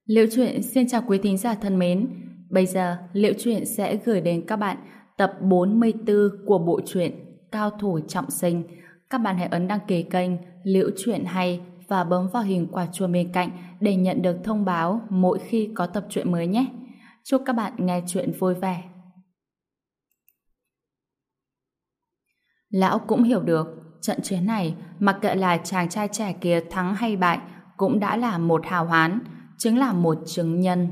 Liễu Chuyện xin chào quý thính giả thân mến. Bây giờ Liễu Chuyện sẽ gửi đến các bạn tập 44 của bộ truyện Cao thủ trọng sinh. Các bạn hãy ấn đăng ký kênh Liễu Chuyện hay và bấm vào hình quả chuông bên cạnh để nhận được thông báo mỗi khi có tập truyện mới nhé. Chúc các bạn nghe chuyện vui vẻ. Lão cũng hiểu được trận chiến này, mặc kệ là chàng trai trẻ kia thắng hay bại, cũng đã là một hào hán, chính là một chứng nhân.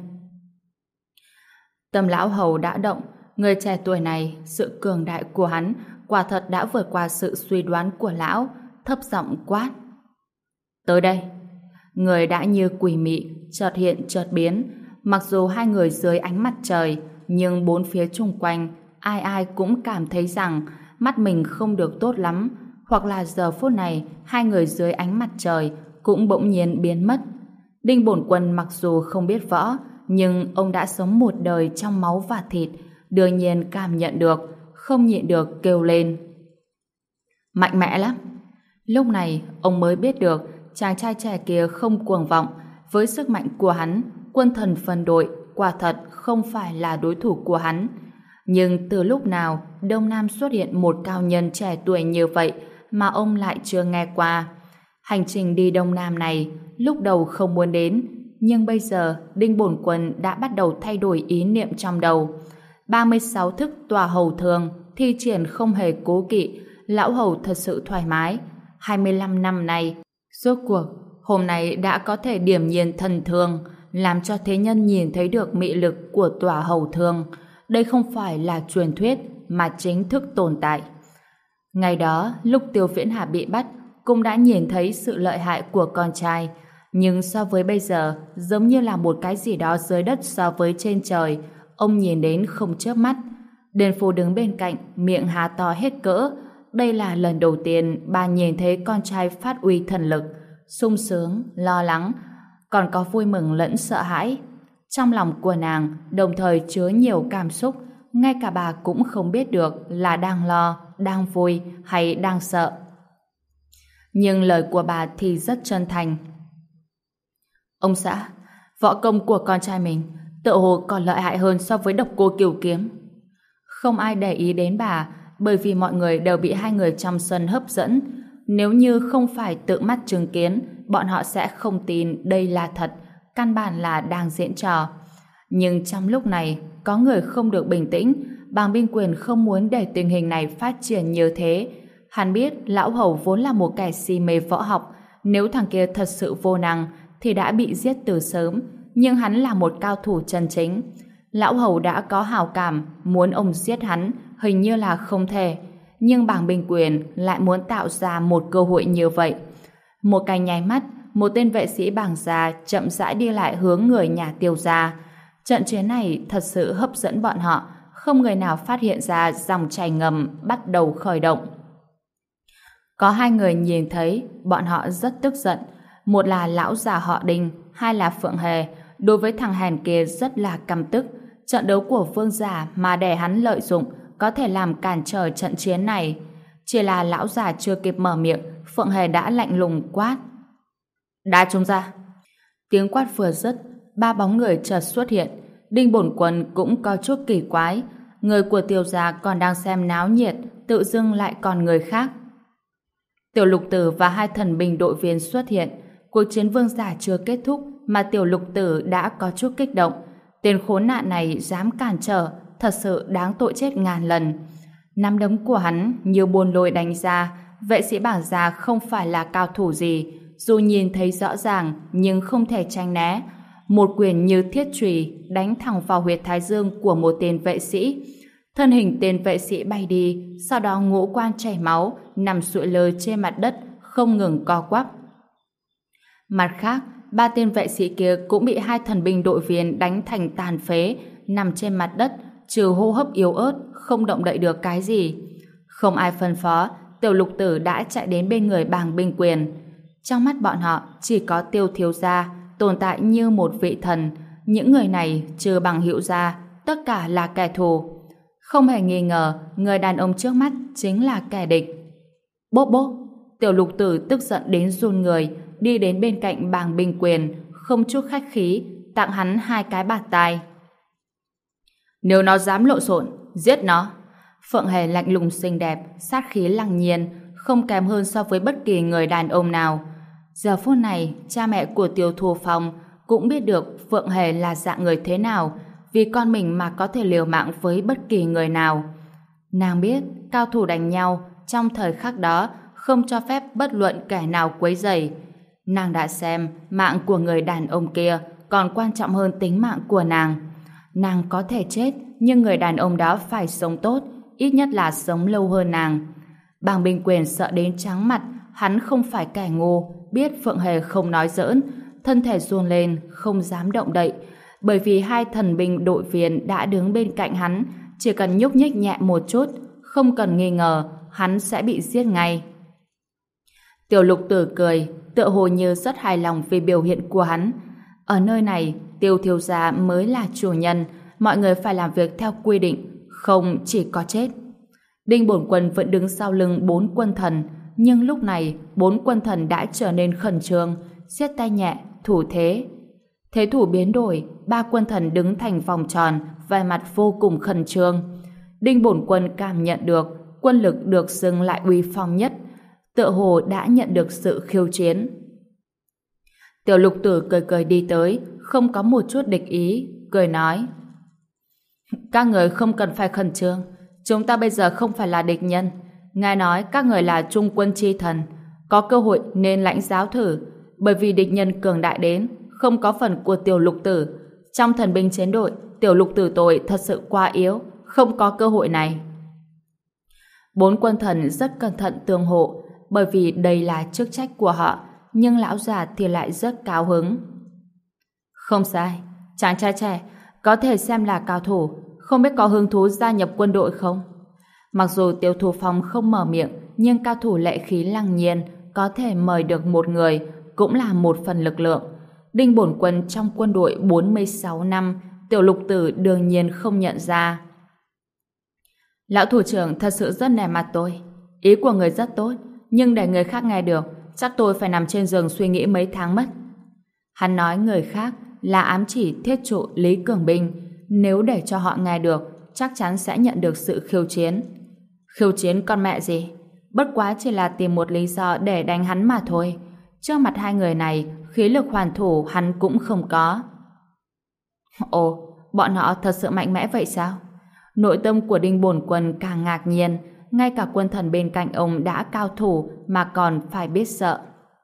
Tâm lão hầu đã động, người trẻ tuổi này, sự cường đại của hắn quả thật đã vượt qua sự suy đoán của lão, thấp giọng quát. Tới đây! Người đã như quỷ mị, chợt hiện chợt biến. Mặc dù hai người dưới ánh mặt trời, nhưng bốn phía chung quanh, ai ai cũng cảm thấy rằng mắt mình không được tốt lắm, hoặc là giờ phút này hai người dưới ánh mặt trời cũng bỗng nhiên biến mất. Đinh Bổn Quân mặc dù không biết võ, nhưng ông đã sống một đời trong máu và thịt, đương nhiên cảm nhận được, không nhịn được kêu lên. Mạnh mẽ lắm! Lúc này ông mới biết được chàng trai trẻ kia không cuồng vọng, với sức mạnh của hắn, quân thần phân đội quả thật không phải là đối thủ của hắn. Nhưng từ lúc nào Đông Nam xuất hiện một cao nhân trẻ tuổi như vậy mà ông lại chưa nghe qua? Hành trình đi Đông Nam này lúc đầu không muốn đến, nhưng bây giờ Đinh Bổn Quân đã bắt đầu thay đổi ý niệm trong đầu. 36 thức tòa hầu thường thi triển không hề cố kỵ, lão hầu thật sự thoải mái. 25 năm nay, rốt cuộc hôm nay đã có thể điểm nhiên thần thương, làm cho thế nhân nhìn thấy được mị lực của tòa hầu thương. Đây không phải là truyền thuyết mà chính thức tồn tại. Ngày đó, lúc Tiêu Viễn Hà bị bắt, cũng đã nhìn thấy sự lợi hại của con trai, nhưng so với bây giờ, giống như là một cái gì đó dưới đất so với trên trời, ông nhìn đến không chớp mắt. Điền Phù đứng bên cạnh, miệng há to hết cỡ. Đây là lần đầu tiên bà nhìn thấy con trai phát uy thần lực, sung sướng, lo lắng, còn có vui mừng lẫn sợ hãi. Trong lòng của nàng đồng thời chứa nhiều cảm xúc, ngay cả bà cũng không biết được là đang lo, đang vui hay đang sợ. Nhưng lời của bà thì rất chân thành. Ông xã, võ công của con trai mình tựa hồ còn lợi hại hơn so với Độc Cô Cửu Kiếm. Không ai để ý đến bà, bởi vì mọi người đều bị hai người trong sân hấp dẫn. Nếu như không phải tự mắt chứng kiến, bọn họ sẽ không tin đây là thật, căn bản là đang diễn trò. Nhưng trong lúc này, có người không được bình tĩnh. Bàng Binh Quyền không muốn để tình hình này phát triển như thế. Hắn biết lão hầu vốn là một kẻ si mê võ học, nếu thằng kia thật sự vô năng thì đã bị giết từ sớm, nhưng hắn là một cao thủ chân chính. Lão hầu đã có hảo cảm, muốn ông giết hắn hình như là không thể, nhưng Bàng Binh Quyền lại muốn tạo ra một cơ hội như vậy. Một cái nháy mắt, một tên vệ sĩ Bàng gia chậm rãi đi lại hướng người nhà Tiêu gia. Trận chiến này thật sự hấp dẫn bọn họ, không người nào phát hiện ra dòng chảy ngầm bắt đầu khởi động. Có hai người nhìn thấy, bọn họ rất tức giận. Một là lão già họ Đinh, hai là Phượng Hề. Đối với thằng hèn kia rất là căm tức. Trận đấu của vương giả mà để hắn lợi dụng có thể làm cản trở trận chiến này. Chỉ là lão già chưa kịp mở miệng, Phượng Hề đã lạnh lùng quát. Đá chúng ra! Tiếng quát vừa dứt, ba bóng người chợt xuất hiện. Đinh Bổn Quân cũng có chút kỳ quái. Người của Tiêu gia còn đang xem náo nhiệt, tự dưng lại còn người khác. Tiểu Lục Tử và hai thần binh đội viên xuất hiện. Cuộc chiến vương giả chưa kết thúc mà Tiểu Lục Tử đã có chút kích động. Tên khốn nạn này dám cản trở, thật sự đáng tội chết ngàn lần. Nắm đấm của hắn như buôn lôi đánh ra. Vệ sĩ Bảng gia không phải là cao thủ gì, dù nhìn thấy rõ ràng nhưng không thể tránh né. Một quyền như thiết chùy đánh thẳng vào huyệt thái dương của một tên vệ sĩ. Thân hình tên vệ sĩ bay đi, sau đó ngũ quan chảy máu, nằm sụi lơ trên mặt đất, không ngừng co quắp. Mặt khác, ba tên vệ sĩ kia cũng bị hai thần binh đội viên đánh thành tàn phế, nằm trên mặt đất, trừ hô hấp yếu ớt, không động đậy được cái gì. Không ai phân phó, Tiểu Lục Tử đã chạy đến bên người Bàng Binh Quyền. Trong mắt bọn họ chỉ có Tiêu thiếu gia tồn tại như một vị thần. Những người này trừ Bằng Hữu gia, tất cả là kẻ thù. Không hề nghi ngờ, người đàn ông trước mắt chính là kẻ địch. Bốp bốp, Tiểu Lục Tử tức giận đến run người, đi đến bên cạnh Bàng Binh Quyền, không chút khách khí, tặng hắn 2 cái bạt tai. Nếu nó dám lộn xộn, giết nó. Phượng Hề lạnh lùng xinh đẹp, sát khí lăng nhiên, không kém hơn so với bất kỳ người đàn ông nào. Giờ phút này, cha mẹ của Tiêu Thu Phong cũng biết được Phượng Hề là dạng người thế nào, vì con mình mà có thể liều mạng với bất kỳ người nào. Nàng biết, cao thủ đánh nhau, trong thời khắc đó, không cho phép bất luận kẻ nào quấy rầy. Nàng đã xem, mạng của người đàn ông kia còn quan trọng hơn tính mạng của nàng. Nàng có thể chết, nhưng người đàn ông đó phải sống tốt, ít nhất là sống lâu hơn nàng. Bàng Bình Quyền sợ đến trắng mặt, hắn không phải kẻ ngu, biết Phượng Hề không nói giỡn, thân thể run lên, không dám động đậy, bởi vì 2 thần binh đội viên đã đứng bên cạnh hắn, chỉ cần nhúc nhích nhẹ một chút, không cần nghi ngờ, hắn sẽ bị giết ngay. Tiểu Lục Tử cười, tựa hồ như rất hài lòng vì biểu hiện của hắn. Ở nơi này, Tiêu thiếu gia mới là chủ nhân, mọi người phải làm việc theo quy định, không chỉ có chết. Đinh Bổn Quân vẫn đứng sau lưng 4 quân thần, nhưng lúc này 4 quân thần đã trở nên khẩn trương, siết tay nhẹ, thủ thế. Thế thủ biến đổi, 3 quân thần đứng thành vòng tròn, vẻ mặt vô cùng khẩn trương. Đinh Bổn Quân cảm nhận được quân lực được xưng lại uy phong nhất, tựa hồ đã nhận được sự khiêu chiến. Tiểu Lục Tử cười cười đi tới, không có một chút địch ý, cười nói: các người không cần phải khẩn trương, chúng ta bây giờ không phải là địch nhân. Ngài nói các người là trung quân chi thần, có cơ hội nên lãnh giáo thử, bởi vì địch nhân cường đại đến, không có phần của Tiểu Lục Tử. Trong thần binh chiến đội, Tiểu Lục Tử tôi thật sự quá yếu, không có cơ hội này. 4 quân thần rất cẩn thận tương hộ, bởi vì đây là chức trách của họ, nhưng lão già thì lại rất cao hứng. Không sai, chàng trai trẻ có thể xem là cao thủ, không biết có hứng thú gia nhập quân đội không? Mặc dù Tiêu Thu Phong không mở miệng, nhưng cao thủ lệ khí lăng nhiên có thể mời được một người cũng là một phần lực lượng. Đinh Bổn Quân trong quân đội 46 năm, Tiểu Lục Tử đương nhiên không nhận ra. Lão thủ trưởng thật sự rất nể mặt tôi. Ý của người rất tốt, nhưng để người khác nghe được, chắc tôi phải nằm trên giường suy nghĩ mấy tháng mất. Hắn nói người khác là ám chỉ thiết trụ Lý Cường Binh. Nếu để cho họ nghe được, chắc chắn sẽ nhận được sự khiêu chiến. Khiêu chiến con mẹ gì? Bất quá chỉ là tìm một lý do để đánh hắn mà thôi. Trước mặt 2 người này, khí lực hoàn thủ hắn cũng không có. Ồ, bọn họ thật sự mạnh mẽ vậy sao? Nội tâm của Đinh Bổn Quân càng ngạc nhiên, ngay cả quân thần bên cạnh ông đã cao thủ mà còn phải biết sợ.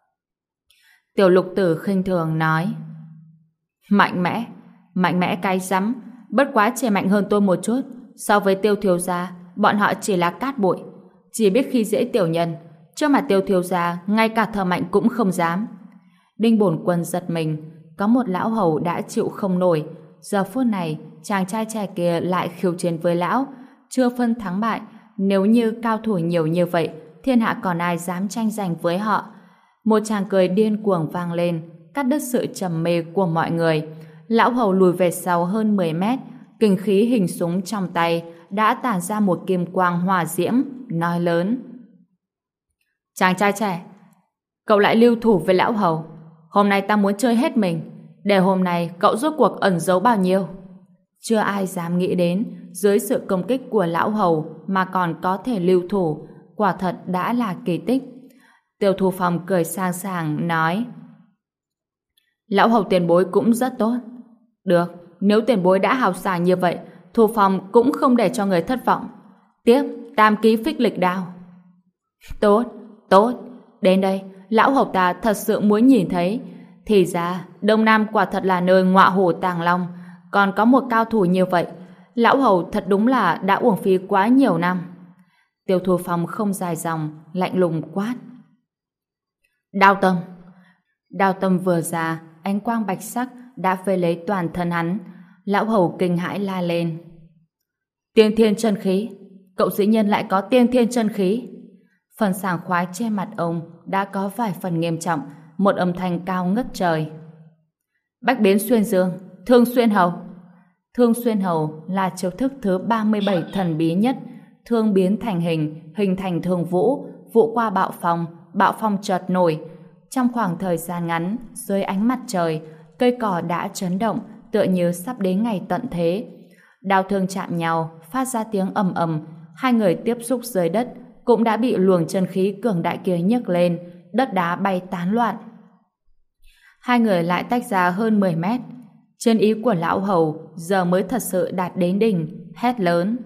Tiểu Lục Tử khinh thường nói: mạnh mẽ cái rắm, bất quá chỉ mạnh hơn tôi một chút. So với Tiêu thiếu gia, bọn họ chỉ là cát bụi, chỉ biết khi dễ tiểu nhân. Trước mặt Tiêu thiếu gia, ngay cả thở mạnh cũng không dám. Đinh Bổn Quân giật mình, có một lão hầu đã chịu không nổi. Giờ phút này, chàng trai trẻ kia lại khiêu chiến với lão, chưa phân thắng bại. Nếu như cao thủ nhiều như vậy, thiên hạ còn ai dám tranh giành với họ? Một tràng cười điên cuồng vang lên, cắt đứt sự trầm mê của mọi người. Lão hầu lùi về sau hơn 10 mét, kình khí hình súng trong tay đã tản ra một kim quang hỏa diễm, nói lớn: chàng trai trẻ, cậu lại lưu thủ với lão hầu. Hôm nay ta muốn chơi hết mình, để hôm nay cậu rốt cuộc ẩn giấu bao nhiêu. Chưa ai dám nghĩ đến dưới sự công kích của lão hầu mà còn có thể lưu thủ, quả thật đã là kỳ tích. Tiêu Thu Phong cười sang sảng nói: lão hầu tiền bối cũng rất tốt. Được, nếu tiền bối đã hào sảng như vậy, Thu Phong cũng không để cho người thất vọng. Tiếp, tam ký phích lịch đao. Tốt, đến đây, lão hầu ta thật sự muốn nhìn thấy. Thì ra, Đông Nam quả thật là nơi ngọa hổ tàng long, còn có một cao thủ như vậy. Lão hầu thật đúng là đã uổng phí quá nhiều năm. Tiêu Thu Phong không dài dòng, lạnh lùng quát: Đao tâm vừa ra, ánh quang bạch sắc đã vây lấy toàn thân hắn. Lão hầu kinh hãi la lên: tiên thiên chân khí! Cậu dĩ nhiên lại có tiên thiên chân khí! Phần sảng khoái trên mặt ông đã có vài phần nghiêm trọng, một âm thanh cao ngất trời: bách biến xuyên dương, thương xuyên hầu! Thương xuyên hầu là chiêu thức thứ 37 thần bí nhất. Thương biến thành hình, hình thành thương vũ, vũ qua bạo phong chợt nổi. Trong khoảng thời gian ngắn, dưới ánh mặt trời, cây cỏ đã chấn động, tựa như sắp đến ngày tận thế. Đao thương chạm nhau, phát ra tiếng ầm ầm, hai người tiếp xúc dưới đất, cũng đã bị luồng chân khí cường đại kia nhấc lên, đất đá bay tán loạn. Hai người lại tách ra hơn 10 mét. Chân ý của lão hầu giờ mới thật sự đạt đến đỉnh, hét lớn.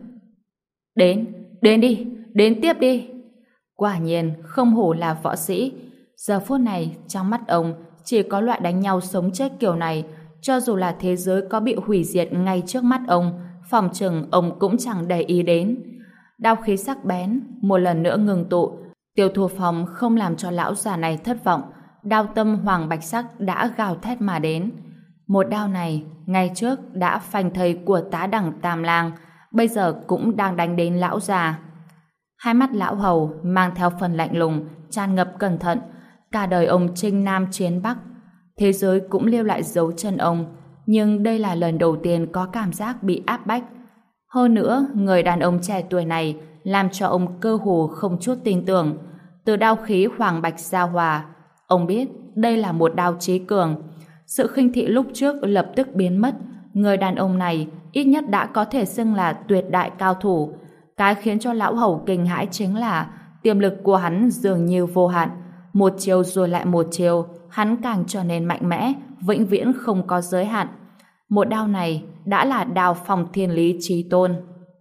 Đến đi, đến tiếp đi. Quả nhiên không hổ là võ sĩ. Giờ phút này trong mắt ông chỉ có loại đánh nhau sống chết kiểu này, cho dù là thế giới có bị hủy diệt ngay trước mắt ông, phòng chừng ông cũng chẳng để ý đến. Đao khí sắc bén một lần nữa ngừng tụ. Tiêu Thu Phong không làm cho lão già này thất vọng. Đao tâm hoàng bạch sắc đã gào thét mà đến. Một đao này ngày trước đã phanh thây của tá đẳng Tam Lang, bây giờ cũng đang đánh đến lão già. Hai mắt lão hầu mang theo phần lạnh lùng, tràn ngập cẩn thận. Cả đời ông chinh nam chiến bắc, thế giới cũng lưu lại dấu chân ông, nhưng đây là lần đầu tiên có cảm giác bị áp bách. Hơn nữa, người đàn ông trẻ tuổi này làm cho ông cơ hồ không chút tin tưởng. Từ đao khí hoàng bạch giao hòa, ông biết đây là một đao chí cường. Sự khinh thị lúc trước lập tức biến mất. Người đàn ông này ít nhất đã có thể xưng là tuyệt đại cao thủ. Cái khiến cho lão hầu kinh hãi chính là tiềm lực của hắn dường như vô hạn. Một chiều rồi lại một chiều, hắn càng trở nên mạnh mẽ, vĩnh viễn không có giới hạn. Một đao này đã là đao phong thiên lý chí tôn.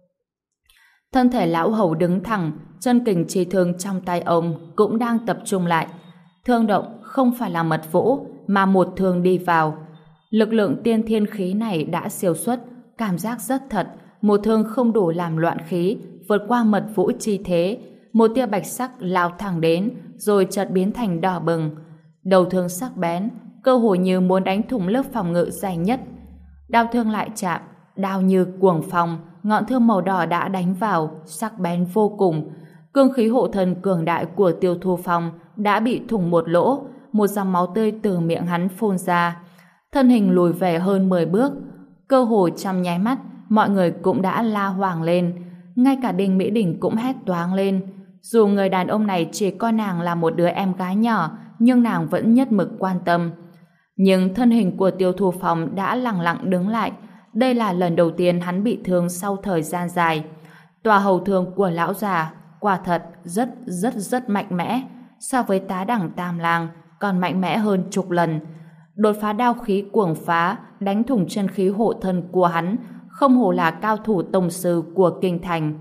Thân thể lão hầu đứng thẳng, chân kình chi thương trong tay ông cũng đang tập trung lại. Thương động không phải là mật vũ, mà một thương đi vào. Lực lượng tiên thiên khí này đã siêu xuất, cảm giác rất thật. Một thương không đủ làm loạn khí, vượt qua mật vũ chi thế. Một tia bạch sắc lao thẳng đến, rồi chợt biến thành đỏ bừng. Đầu thương sắc bén, cơ hồ như muốn đánh thủng lớp phòng ngự dày nhất. Đao thương lại chạm, đao như cuồng phong, ngọn thương màu đỏ đã đánh vào, sắc bén vô cùng. Cương khí hộ thân cường đại của Tiêu Thu Phong đã bị thủng một lỗ, một dòng máu tươi từ miệng hắn phun ra. Thân hình lùi về hơn 10 bước, cơ hồ trong nháy mắt, mọi người cũng đã la hoảng lên. Ngay cả Đinh Mỹ Đình cũng hét toáng lên. Dù người đàn ông này chỉ coi nàng là một đứa em gái nhỏ, nhưng nàng vẫn nhất mực quan tâm. Nhưng thân hình của Tiêu Thu Phong đã lặng lặng đứng lại. Đây là lần đầu tiên hắn bị thương sau thời gian dài. Tòa hầu thương của lão già quả thật rất mạnh mẽ. So với tá đẳng Tam Lang còn mạnh mẽ hơn chục lần. Đột phá đao khí cuồng phá, đánh thủng chân khí hộ thân của hắn, không hổ là cao thủ tông sư của kinh thành.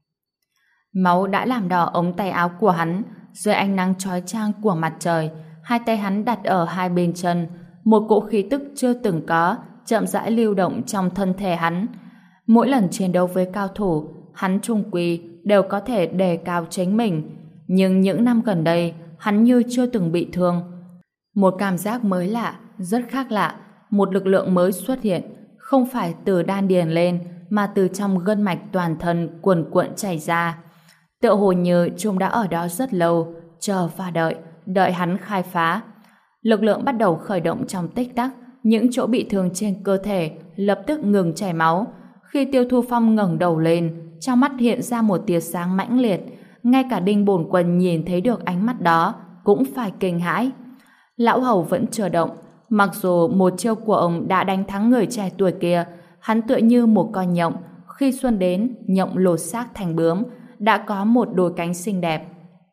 Máu đã làm đỏ ống tay áo của hắn. Dưới ánh nắng chói chang của mặt trời, hai tay hắn đặt ở hai bên chân, một cỗ khí tức chưa từng có chậm rãi lưu động trong thân thể hắn. Mỗi lần chiến đấu với cao thủ, hắn trung quy đều có thể đề cao chính mình. Nhưng những năm gần đây, hắn như chưa từng bị thương. Một cảm giác mới lạ, rất khác lạ, một lực lượng mới xuất hiện, không phải từ đan điền lên, mà từ trong gân mạch toàn thân cuồn cuộn chảy ra. Tựa hồ như chúng đã ở đó rất lâu, chờ và đợi hắn khai phá. Lực lượng bắt đầu khởi động trong tích tắc, những chỗ bị thương trên cơ thể lập tức ngừng chảy máu. Khi Tiêu Thu Phong ngẩng đầu lên, trong mắt hiện ra một tia sáng mãnh liệt, ngay cả Đinh Bổn Quân nhìn thấy được ánh mắt đó cũng phải kinh hãi. Lão hầu vẫn chờ động, mặc dù một chiêu của ông đã đánh thắng người trẻ tuổi kia, hắn tựa như một con nhộng, khi xuân đến, nhộng lột xác thành bướm, đã có một đôi cánh xinh đẹp.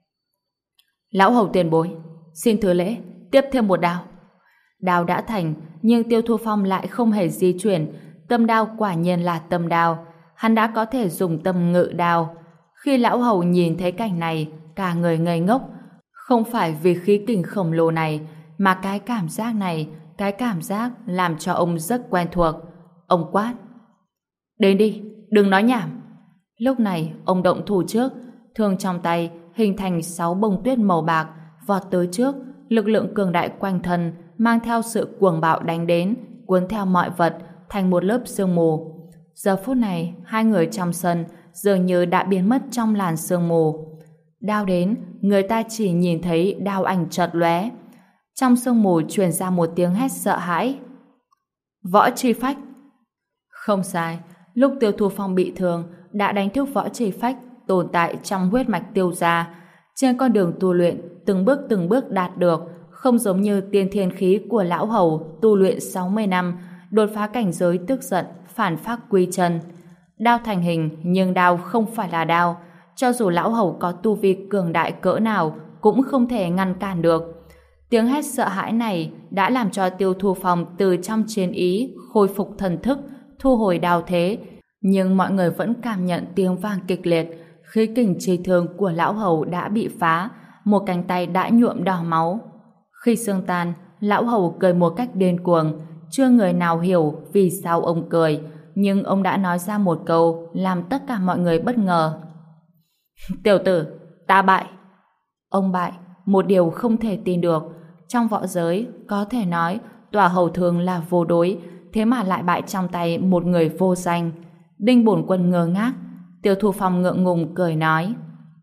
Lão hầu tiền bối, xin thứ lễ, tiếp thêm một đao. Đao đã thành, nhưng Tiêu Thu Phong lại không hề di chuyển. Tâm đao quả nhiên là tâm đao, hắn đã có thể dùng tâm ngự đao. Khi lão hầu nhìn thấy cảnh này, cả người ngây ngốc. Không phải vì khí kình khổng lồ này, mà cái cảm giác này, cái cảm giác làm cho ông rất quen thuộc. Ông quát: đến đi, đừng nói nhảm. Lúc này, ông động thủ trước, thương trong tay hình thành 6 bông tuyết màu bạc, vọt tới trước, lực lượng cường đại quanh thân mang theo sự cuồng bạo đánh đến, cuốn theo mọi vật thành một lớp sương mù. Giờ phút này, hai người trong sân dường như đã biến mất trong làn sương mù. Đao đến, người ta chỉ nhìn thấy đao ảnh chợt lóe. Trong sương mù truyền ra một tiếng hét sợ hãi. Võ Chi Phách. Không sai, lúc Tiêu Thu Phong bị thương đã đánh thức Võ Chi Phách tồn tại trong huyết mạch Tiêu gia. Trên con đường tu luyện từng bước đạt được, không giống như tiên thiên khí của lão hầu tu luyện 60 năm, đột phá cảnh giới tức giận, phản phác quy chân. Đao thành hình, nhưng đao không phải là đao. Cho dù lão hầu có tu vi cường đại cỡ nào, cũng không thể ngăn cản được. Tiếng hét sợ hãi này đã làm cho Tiêu Thu Phong từ trong chiến ý khôi phục thần thức, thu hồi đao thế. Nhưng mọi người vẫn cảm nhận tiếng vang kịch liệt, khí kình chi thương của lão hầu đã bị phá, một cánh tay đã nhuộm đỏ máu. Khi xương tan, lão hầu cười một cách điên cuồng, chưa người nào hiểu vì sao ông cười, nhưng ông đã nói ra một câu làm tất cả mọi người bất ngờ. Tiểu tử, ta bại. Ông bại, một điều không thể tin được. Trong võ giới, có thể nói Tòa Hầu thường là vô đối, thế mà lại bại trong tay một người vô danh. Đinh Bổn Quân ngơ ngác. Tiêu Thu Phong ngượng ngùng cười nói: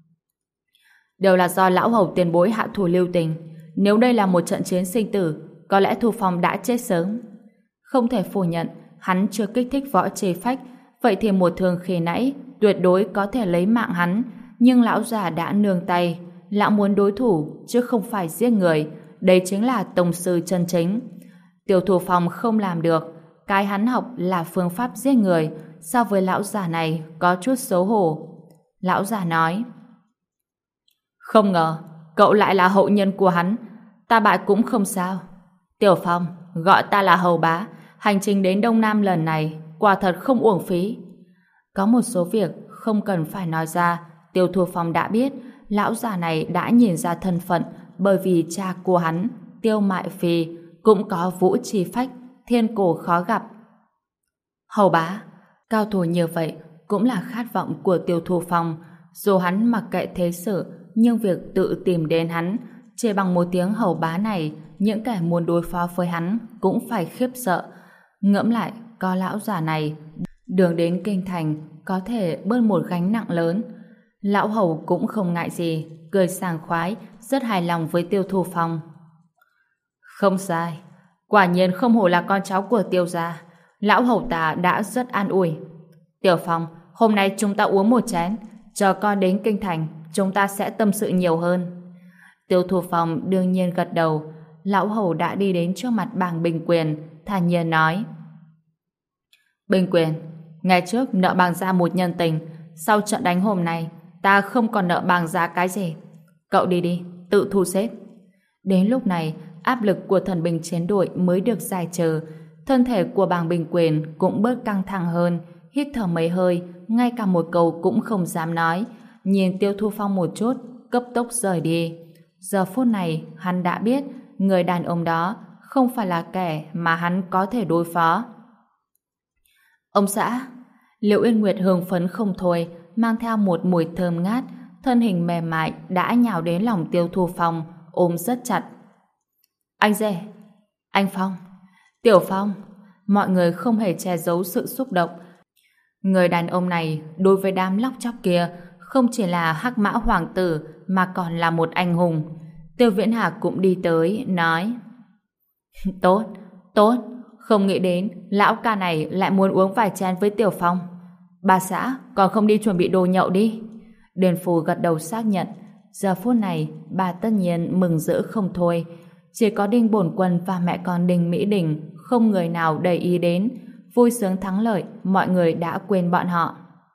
đều là do lão hầu tiền bối hạ thủ lưu tình. Nếu đây là một trận chiến sinh tử, có lẽ Thu Phong đã chết sớm. Không thể phủ nhận, hắn chưa kích thích võ chế phách, vậy thì một thương khi nãy tuyệt đối có thể lấy mạng hắn, nhưng lão già đã nương tay. Lão muốn đối thủ chứ không phải giết người, đây chính là tông sư chân chính. Tiêu Thu Phong không làm được, cái hắn học là phương pháp giết người, so với lão già này có chút xấu hổ. Lão già nói: không ngờ cậu lại là hậu nhân của hắn, ta bại cũng không sao. Tiểu Phong, gọi ta là hầu bá, hành trình đến Đông Nam lần này quả thật không uổng phí. Có một số việc không cần phải nói ra, Tiêu Thu Phong đã biết. Lão già này đã nhìn ra thân phận, bởi vì cha của hắn, Tiêu Mại Phi, cũng có vũ chi phách, thiên cổ khó gặp. Hầu bá, cao thủ như vậy cũng là khát vọng của Tiêu Thu Phong. Dù hắn mặc kệ thế sự, nhưng việc tự tìm đến hắn, chỉ bằng một tiếng hầu bá này, những kẻ muốn đối phó với hắn cũng phải khiếp sợ. Ngẫm lại, có lão già này, đường đến kinh thành có thể bớt một gánh nặng lớn. Lão hầu cũng không ngại gì, cười sảng khoái, rất hài lòng với Tiêu Thu Phong. Không sai, quả nhiên không hổ là con cháu của Tiêu gia. Lão hầu ta đã rất an ủi. Tiểu Phong, hôm nay chúng ta uống một chén, chờ con đến kinh thành, chúng ta sẽ tâm sự nhiều hơn. Tiêu Thu Phong đương nhiên gật đầu. Lão hầu đã đi đến trước mặt bàng Bình Quyền, thản nhiên nói: Bình Quyền, ngày trước nợ bàng gia một nhân tình, sau trận đánh hôm nay ta không còn nợ bàng gia cái gì. Cậu đi đi, tự thu xếp. Đến lúc này, áp lực của thần binh chiến đội mới được giải trừ. Thân thể của bàng Bình Quyền cũng bớt căng thẳng hơn, hít thở mấy hơi, ngay cả một câu cũng không dám nói. Nhìn Tiêu Thu Phong một chút, cấp tốc rời đi. Giờ phút này, hắn đã biết người đàn ông đó không phải là kẻ mà hắn có thể đối phó. Ông xã, Liễu Yên Nguyệt hưng phấn không thôi, mang theo một mùi thơm ngát, thân hình mềm mại đã nhào đến lòng Tiêu Thu Phong, ôm rất chặt. Anh rể, anh Phong, Tiểu Phong, mọi người không hề che giấu sự xúc động. Người đàn ông này đối với đám lóc chóc kia không chỉ là Hắc Mã Hoàng tử mà còn là một anh hùng. Tiêu Viễn Hà cũng đi tới, nói: Tốt, tốt, không nghĩ đến lão ca này lại muốn uống vài chén với Tiểu Phong. Bà xã, còn không đi chuẩn bị đồ nhậu đi. Điền Phù gật đầu xác nhận. Giờ phút này, bà tất nhiên mừng rỡ không thôi. Chỉ có Đinh Bổn Quân và mẹ con Đinh Mỹ Đình không người nào để ý đến. Vui sướng thắng lợi, mọi người đã quên bọn họ.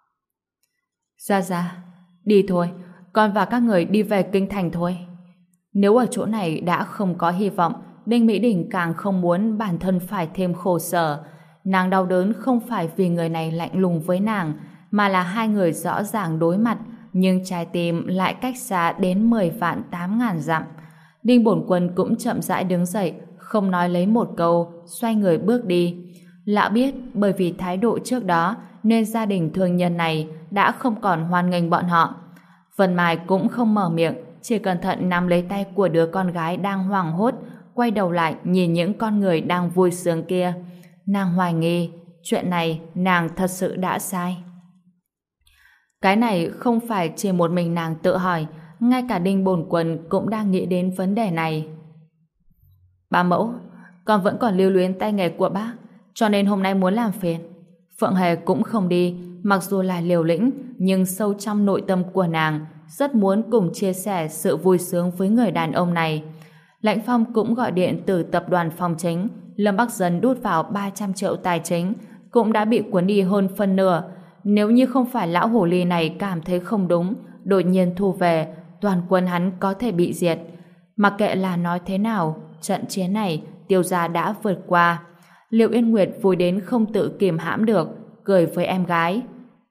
Ra, đi thôi, con và các người đi về kinh thành thôi. Nếu ở chỗ này đã không có hy vọng, Đinh Mỹ Đình càng không muốn bản thân phải thêm khổ sở. Nàng đau đớn không phải vì người này lạnh lùng với nàng, mà là hai người rõ ràng đối mặt, nhưng trái tim lại cách xa đến 10.800.000 dặm. Đinh Bổn Quân cũng chậm rãi đứng dậy, không nói lấy một câu, xoay người bước đi. Lão biết bởi vì thái độ trước đó nên gia đình thương nhân này đã không còn hoan nghênh bọn họ. Vân Mai cũng không mở miệng, chỉ cẩn thận nắm lấy tay của đứa con gái đang hoảng hốt, quay đầu lại nhìn những con người đang vui sướng kia. Nàng hoài nghi, chuyện này nàng thật sự đã sai. Cái này không phải chỉ một mình nàng tự hỏi, ngay cả Đinh Bổn Quân cũng đang nghĩ đến vấn đề này. Bá mẫu, con vẫn còn lưu luyến tay nghề của bác, cho nên hôm nay muốn làm phiền. Phượng Hề cũng không đi, mặc dù là liều lĩnh, nhưng sâu trong nội tâm của nàng rất muốn cùng chia sẻ sự vui sướng với người đàn ông này. Lãnh Phong cũng gọi điện từ tập đoàn Phong Chính. Lâm Bắc Dân đút vào 300 triệu tài chính, cũng đã bị cuốn đi hơn phân nửa. Nếu như không phải lão hồ ly này cảm thấy không đúng, đột nhiên thu về, toàn quân hắn có thể bị diệt. Mặc kệ là nói thế nào, trận chiến này Tiêu gia đã vượt qua. Liệu Yên Nguyệt vui đến không tự kìm hãm được, cười với em gái.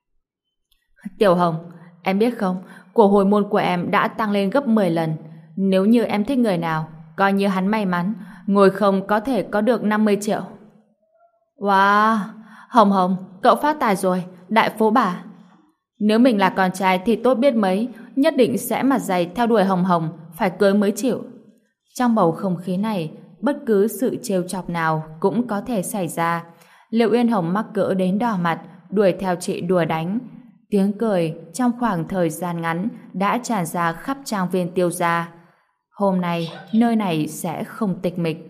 Tiểu Hồng, em biết không, của hồi môn của em đã tăng lên gấp 10 lần. Nếu như em thích người nào, coi như hắn may mắn, ngồi không có thể có được 50 triệu. Wow, Hồng Hồng, cậu phát tài rồi, đại phú bà. Nếu mình là con trai thì tốt biết mấy, nhất định sẽ mặt dày theo đuổi Hồng Hồng, phải cưới mới chịu. Trong bầu không khí này, bất cứ sự trêu chọc nào cũng có thể xảy ra. Liệu Yên Hồng mắc cỡ đến đỏ mặt, đuổi theo chị đùa đánh. Tiếng cười trong khoảng thời gian ngắn đã tràn ra khắp trang viên Tiêu gia. Hôm nay, nơi này sẽ không tịch mịch.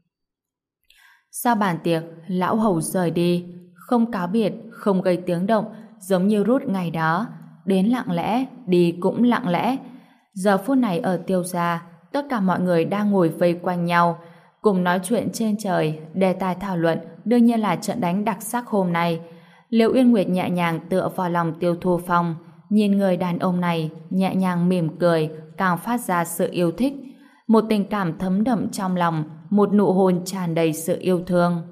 Sau bàn tiệc, lão hầu rời đi, không cáo biệt, không gây tiếng động, giống như rút ngày đó. Đến lặng lẽ, đi cũng lặng lẽ. Giờ phút này ở Tiêu gia, tất cả mọi người đang ngồi vây quanh nhau, cùng nói chuyện trên trời. Đề tài thảo luận đương nhiên là trận đánh đặc sắc hôm nay. Liệu Yên Nguyệt nhẹ nhàng tựa vào lòng Tiêu Thu Phong, nhìn người đàn ông này nhẹ nhàng mỉm cười, càng phát ra sự yêu thích. Một tình cảm thấm đậm trong lòng, một nụ hôn tràn đầy sự yêu thương.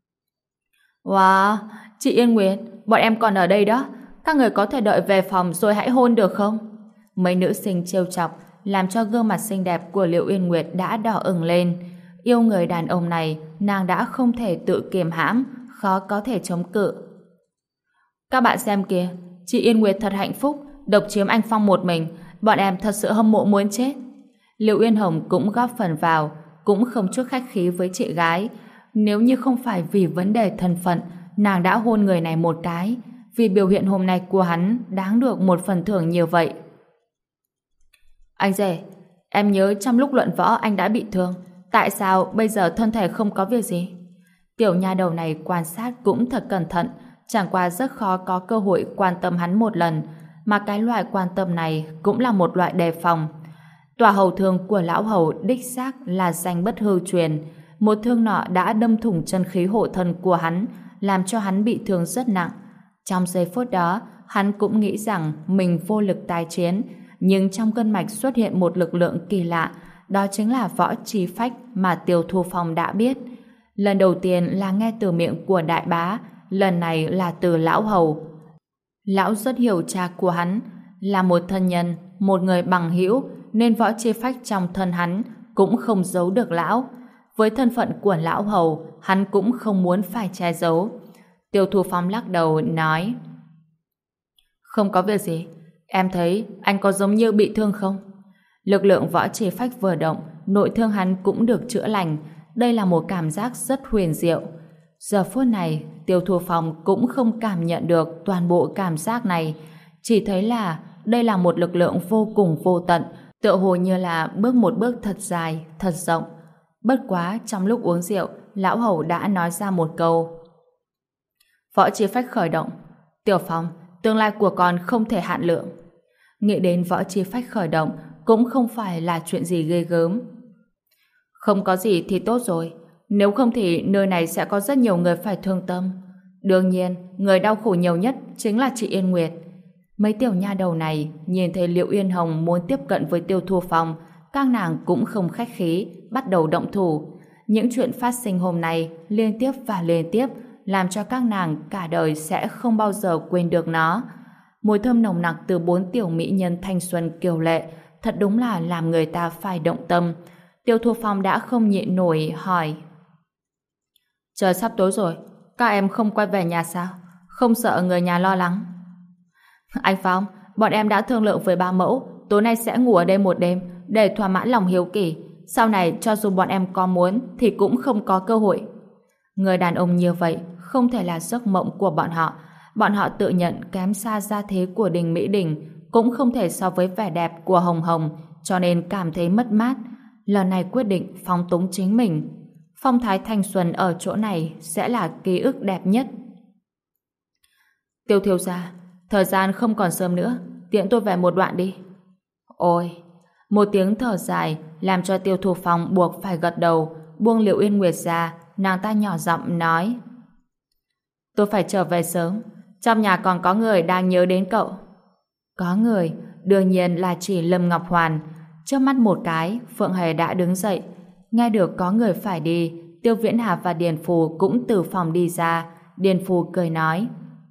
Wow, chị Yên Nguyệt, bọn em còn ở đây đó. Các người có thể đợi về phòng rồi hãy hôn được không? Mấy nữ sinh trêu chọc, làm cho gương mặt xinh đẹp của Liệu Yên Nguyệt đã đỏ ửng lên. Yêu người đàn ông này, nàng đã không thể tự kiềm hãm, khó có thể chống cự. Các bạn xem kìa, chị Yên Nguyệt thật hạnh phúc, độc chiếm anh Phong một mình, bọn em thật sự hâm mộ muốn chết. Liệu Yên Hồng cũng góp phần vào, cũng không chút khách khí với chị gái. Nếu như không phải vì vấn đề thân phận, nàng đã hôn người này một cái, vì biểu hiện hôm nay của hắn đáng được một phần thưởng nhiều vậy. Anh rể, em nhớ trong lúc luận võ anh đã bị thương, tại sao bây giờ thân thể không có việc gì? Tiểu nha đầu này quan sát cũng thật cẩn thận, chẳng qua rất khó có cơ hội quan tâm hắn một lần, mà cái loại quan tâm này cũng là một loại đề phòng. Tòa hầu thương của lão hầu đích xác là danh bất hư truyền, một thương nọ đã đâm thủng chân khí hộ thân của hắn, làm cho hắn bị thương rất nặng. Trong giây phút đó, hắn cũng nghĩ rằng mình vô lực tái chiến, nhưng trong cân mạch xuất hiện một lực lượng kỳ lạ, đó chính là võ chi phách mà Tiêu Thu Phong đã biết. Lần đầu tiên là nghe từ miệng của đại bá, lần này là từ lão hầu. Lão rất hiểu cha của hắn, là một thân nhân, một người bằng hữu, nên võ chi phách trong thân hắn cũng không giấu được lão. Với thân phận của lão hầu, hắn cũng không muốn phải che giấu. Tiêu Thu Phong lắc đầu nói: Không có việc gì, em thấy anh có giống như bị thương không? Lực lượng võ chi phách vừa động, nội thương hắn cũng được chữa lành. Đây là một cảm giác rất huyền diệu. Giờ phút này, Tiêu Thu Phong cũng không cảm nhận được toàn bộ cảm giác này, chỉ thấy là đây là một lực lượng vô cùng vô tận, tựa hồ như là bước một bước thật dài, thật rộng. Bất quá trong lúc uống rượu, lão hầu đã nói ra một câu: Võ chi phách khởi động. Tiểu Phong, tương lai của con không thể hạn lượng. Nghĩ đến võ chi phách khởi động cũng không phải là chuyện gì ghê gớm. Không có gì thì tốt rồi, nếu không thì nơi này sẽ có rất nhiều người phải thương tâm. Đương nhiên, người đau khổ nhiều nhất chính là chị Yên Nguyệt. Mấy tiểu nha đầu này nhìn thấy Liệu Yên Hồng muốn tiếp cận với Tiêu Thu Phong, các nàng cũng không khách khí, bắt đầu động thủ. Những chuyện phát sinh hôm nay liên tiếp và liên tiếp, làm cho các nàng cả đời sẽ không bao giờ quên được nó. Mùi thơm nồng nặc từ 4 tiểu mỹ nhân thanh xuân kiều lệ thật đúng là làm người ta phải động tâm. Tiêu Thu Phong đã không nhịn nổi hỏi: Trời sắp tối rồi, các em không quay về nhà sao? Không sợ người nhà lo lắng? Anh Phong, bọn em đã thương lượng với ba mẫu, tối nay sẽ ngủ ở đây một đêm để thỏa mãn lòng hiếu kỳ. Sau này cho dù bọn em có muốn thì cũng không có cơ hội. Người đàn ông như vậy không thể là giấc mộng của bọn họ. Bọn họ tự nhận kém xa gia thế của Đình Mỹ Đình, cũng không thể so với vẻ đẹp của Hồng Hồng, cho nên cảm thấy mất mát. Lần này quyết định phóng túng chính mình. Phong thái thanh xuân ở chỗ này sẽ là ký ức đẹp nhất. Tiêu thiếu gia, thời gian không còn sớm nữa, tiễn tôi về một đoạn đi. Ôi, Một tiếng thở dài làm cho Tiêu Thục Phong buộc phải gật đầu, buông Liệu Yên Nguyệt ra, nàng ta nhỏ giọng nói: tôi phải trở về sớm, trong nhà còn có người đang nhớ đến cậu. Có người, đương nhiên là chỉ Lâm Ngọc Hoàn. Trước mắt một cái, Phượng Hề đã đứng dậy. Nghe được có người phải đi, Tiêu Viễn Hà và Điền Phù cũng từ phòng đi ra. Điền Phù cười nói: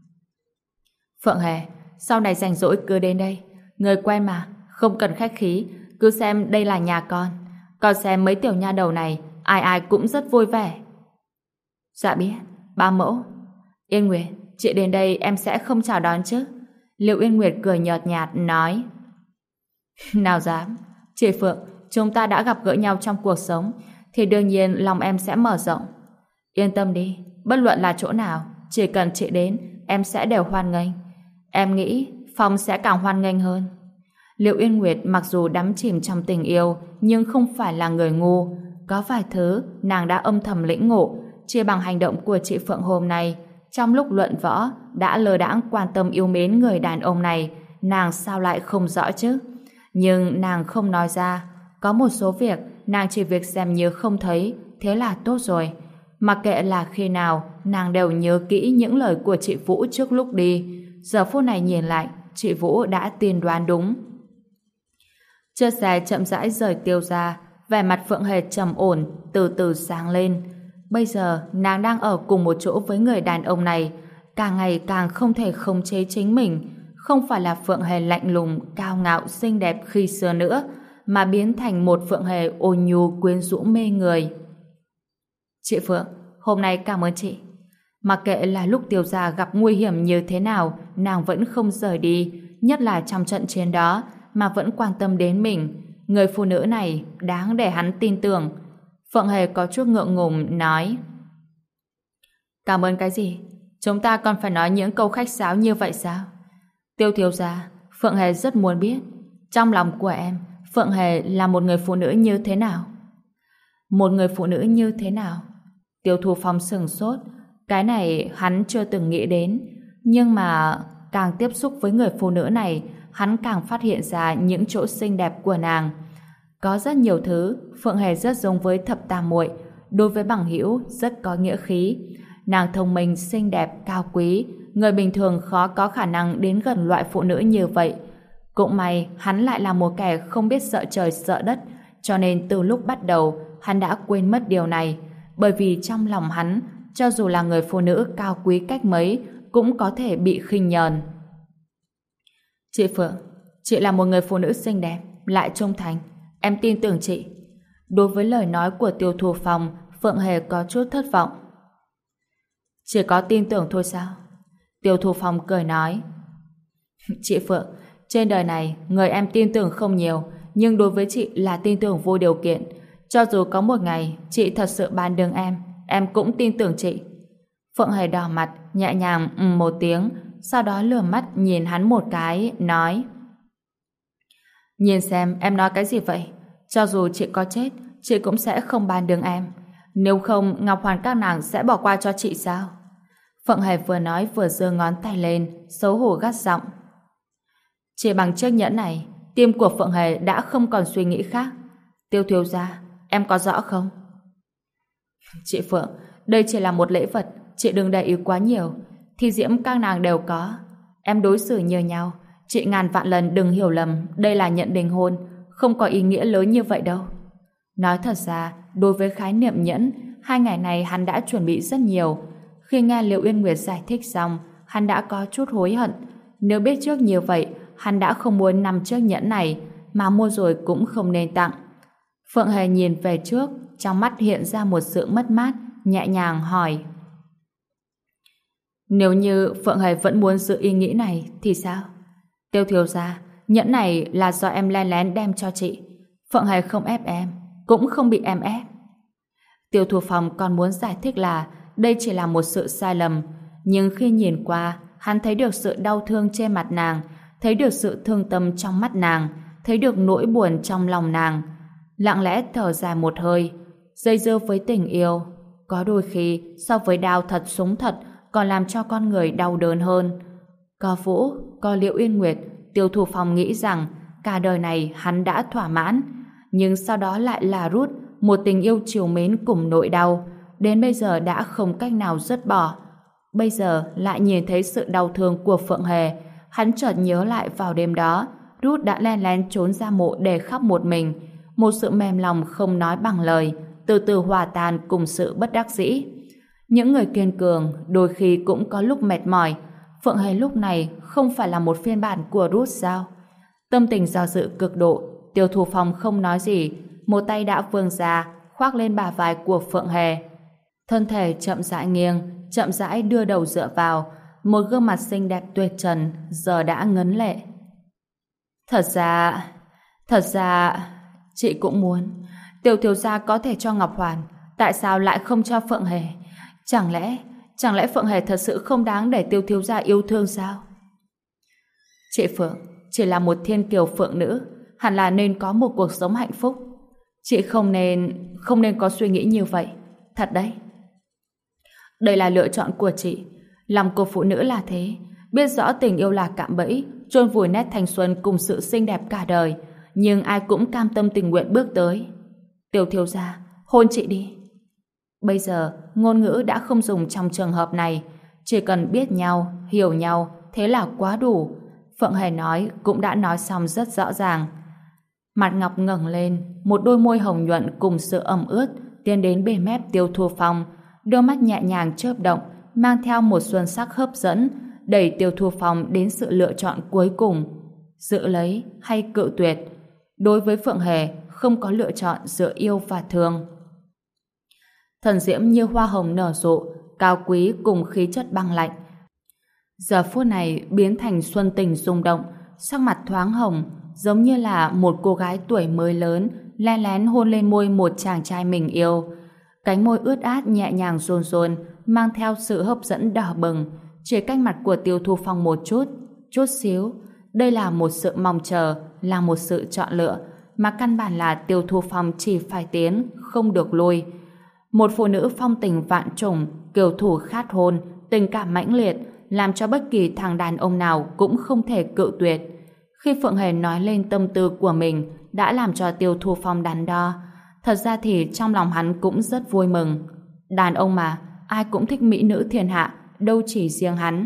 Phượng Hề, sau này rảnh rỗi cứ đến đây. Người quen mà, không cần khách khí, cứ xem đây là nhà con. Con xem mấy tiểu nha đầu này, ai ai cũng rất vui vẻ. Dạ biết, ba mẫu. Yên Nguyệt, chị đến đây em sẽ không chào đón chứ? Liệu Yên Nguyệt cười nhợt nhạt nói: nào dám, chị Phượng, chúng ta đã gặp gỡ nhau trong cuộc sống thì đương nhiên lòng em sẽ mở rộng. Yên tâm đi, bất luận là chỗ nào, chỉ cần chị đến, em sẽ đều hoan nghênh. Em nghĩ Phong sẽ càng hoan nghênh hơn. Liệu Yên Nguyệt mặc dù đắm chìm trong tình yêu nhưng không phải là người ngu. Có vài thứ nàng đã âm thầm lĩnh ngộ chỉ bằng hành động của chị Phượng hôm nay. Trong lúc luận võ đã lơ đãng quan tâm yêu mến người đàn ông này, nàng sao lại không rõ chứ? Nhưng nàng không nói ra. Có một số việc nàng chỉ việc xem như không thấy, thế là tốt rồi. Mặc kệ là khi nào, nàng đều nhớ kỹ những lời của chị Vũ trước lúc đi. Giờ phút này nhìn lại, chị Vũ đã tiên đoán đúng. Chiếc xe chậm rãi rời Tiêu ra, vẻ mặt Phượng Hề trầm ổn, từ từ sáng lên. Bây giờ nàng đang ở cùng một chỗ với người đàn ông này, càng ngày càng không thể khống chế chính mình. Không phải là Phượng Hề lạnh lùng, cao ngạo, xinh đẹp khi xưa nữa, mà biến thành một Phượng Hề ôn nhu, quyến rũ mê người. Chị Phượng, hôm nay cảm ơn chị. Mặc kệ là lúc Tiêu gia gặp nguy hiểm như thế nào, nàng vẫn không rời đi, nhất là trong trận chiến đó, mà vẫn quan tâm đến mình. Người phụ nữ này đáng để hắn tin tưởng. Phượng Hề có chút ngượng ngùng nói: cảm ơn cái gì? Chúng ta còn phải nói những câu khách sáo như vậy sao? Tiêu thiếu gia, Phượng Hề rất muốn biết, trong lòng của em, Phượng Hề là một người phụ nữ như thế nào? Một người phụ nữ như thế nào? Tiêu Thu Phong sửng sốt. Cái này hắn chưa từng nghĩ đến. Nhưng mà càng tiếp xúc với người phụ nữ này, hắn càng phát hiện ra những chỗ xinh đẹp của nàng. Có rất nhiều thứ Phượng Hề rất giống với thập tam muội, đối với bằng hữu rất có nghĩa khí. Nàng thông minh, xinh đẹp, cao quý, người bình thường khó có khả năng đến gần loại phụ nữ như vậy. Cũng may hắn lại là một kẻ không biết sợ trời sợ đất, cho nên từ lúc bắt đầu hắn đã quên mất điều này, bởi vì trong lòng hắn, cho dù là người phụ nữ cao quý cách mấy cũng có thể bị khinh nhờn. Chị Phượng, chị là một người phụ nữ xinh đẹp, lại trung thành, em tin tưởng chị. Đối với lời nói của Tiêu Thu Phong, Phượng Hề có chút thất vọng. Chỉ có tin tưởng thôi sao? Tiêu Thu Phong cười nói: chị Phượng, trên đời này người em tin tưởng không nhiều, nhưng đối với chị là tin tưởng vô điều kiện. Cho dù có một ngày chị thật sự bán đứng em cũng tin tưởng chị. Phượng Hề đỏ mặt, nhẹ nhàng một tiếng, sau đó lườm mắt nhìn hắn một cái, nói: nhìn xem em nói cái gì vậy? Cho dù chị có chết, chị cũng sẽ không bán đứng em. Nếu không, Ngọc Hoàn các nàng sẽ bỏ qua cho chị sao? Phượng Hề vừa nói vừa giơ ngón tay lên, xấu hổ gắt giọng: chỉ bằng chiếc nhẫn này, tim của Phượng Hề đã không còn suy nghĩ khác. Tiêu thiếu gia, em có rõ không? Chị Phượng, đây chỉ là một lễ vật, chị đừng để ý quá nhiều. Thi diễm các nàng đều có. Em đối xử như nhau, chị ngàn vạn lần đừng hiểu lầm, đây là nhận đính hôn, không có ý nghĩa lớn như vậy đâu. Nói thật ra, đối với khái niệm nhẫn, 2 ngày này hắn đã chuẩn bị rất nhiều. Khi nghe Liệu Uyên Nguyệt giải thích xong, hắn đã có chút hối hận. Nếu biết trước như vậy, hắn đã không muốn nằm chiếc nhẫn này, mà mua rồi cũng không nên tặng. Phượng Hề nhìn về trước, trong mắt hiện ra một sự mất mát, nhẹ nhàng hỏi: nếu như Phượng Hề vẫn muốn giữ ý nghĩ này thì sao? Tiêu thiếu gia, nhẫn này là do em len lén đem cho chị. Phượng Hề không ép em, cũng không bị em ép. Tiêu Thu Phong còn muốn giải thích là đây chỉ là một sự sai lầm, nhưng khi nhìn qua, hắn thấy được sự đau thương trên mặt nàng, thấy được sự thương tâm trong mắt nàng, thấy được nỗi buồn trong lòng nàng. Lặng lẽ thở dài một hơi. Dây dưa với tình yêu, có đôi khi so với đao thật súng thật còn làm cho con người đau đớn hơn. Có Vũ, có Liễu Yên Nguyệt, Tiêu Thu Phong nghĩ rằng cả đời này hắn đã thỏa mãn, nhưng sau đó lại là Ruth, một tình yêu trìu mến cùng nỗi đau, đến bây giờ đã không cách nào dứt bỏ. Bây giờ lại nhìn thấy sự đau thương của Phượng Hề, hắn chợt nhớ lại vào đêm đó, Ruth đã len lén trốn ra mộ để khóc một mình, một sự mềm lòng không nói bằng lời, từ từ hòa tan cùng sự bất đắc dĩ. Những người kiên cường đôi khi cũng có lúc mệt mỏi. Phượng Hề lúc này không phải là một phiên bản của Ruth sao? Tâm tình do dự cực độ, Tiêu Thu Phong không nói gì, một tay đã vươn ra, khoác lên bả vai của Phượng Hề. Thân thể chậm rãi nghiêng, chậm rãi đưa đầu dựa vào, một gương mặt xinh đẹp tuyệt trần giờ đã ngấn lệ. Thật ra, chị cũng muốn. Tiểu thiếu gia có thể cho Ngọc Hoàn, tại sao lại không cho Phượng Hề? Chẳng lẽ Phượng Hề thật sự không đáng để Tiêu thiếu gia yêu thương sao? Chị Phượng chỉ là một thiên kiều phượng nữ, hẳn là nên có một cuộc sống hạnh phúc. Chị không nên có suy nghĩ như vậy. Thật đấy. Đây là lựa chọn của chị. Lòng của phụ nữ là thế, biết rõ tình yêu là cạm bẫy, chôn vùi nét thanh xuân cùng sự xinh đẹp cả đời, nhưng ai cũng cam tâm tình nguyện bước tới. Tiêu thiếu gia, hôn chị đi. Bây giờ, ngôn ngữ đã không dùng trong trường hợp này, chỉ cần biết nhau, hiểu nhau, thế là quá đủ. Phượng Hề nói cũng đã nói xong rất rõ ràng. Mặt Ngọc ngẩng lên, một đôi môi hồng nhuận cùng sự ẩm ướt tiến đến bên mép Tiêu Thu Phong, đôi mắt nhẹ nhàng chớp động, mang theo một xuân sắc hấp dẫn, đẩy Tiêu Thu Phong đến sự lựa chọn cuối cùng: giữ lấy hay cự tuyệt. Đối với Phượng Hề, không có lựa chọn giữa yêu và thương. Thần diễm như hoa hồng nở rộ, cao quý cùng khí chất băng lạnh, giờ phút này biến thành xuân tình rung động, sắc mặt thoáng hồng, giống như là một cô gái tuổi mới lớn len lén hôn lên môi một chàng trai mình yêu. Cánh môi ướt át nhẹ nhàng run run, mang theo sự hấp dẫn đỏ bừng, chỉ cách mặt của Tiêu Thu Phong một chút xíu. Đây là một sự mong chờ, là một sự chọn lựa, mà căn bản là Tiêu Thu Phong chỉ phải tiến, không được lui. Một phụ nữ phong tình vạn trùng, kiều thủ khát hôn, tình cảm mãnh liệt, làm cho bất kỳ thằng đàn ông nào cũng không thể cự tuyệt. Khi Phượng Hề nói lên tâm tư của mình, đã làm cho Tiêu Thu Phong đắn đo. Thật ra thì trong lòng hắn cũng rất vui mừng. Đàn ông mà, ai cũng thích mỹ nữ thiên hạ, đâu chỉ riêng hắn.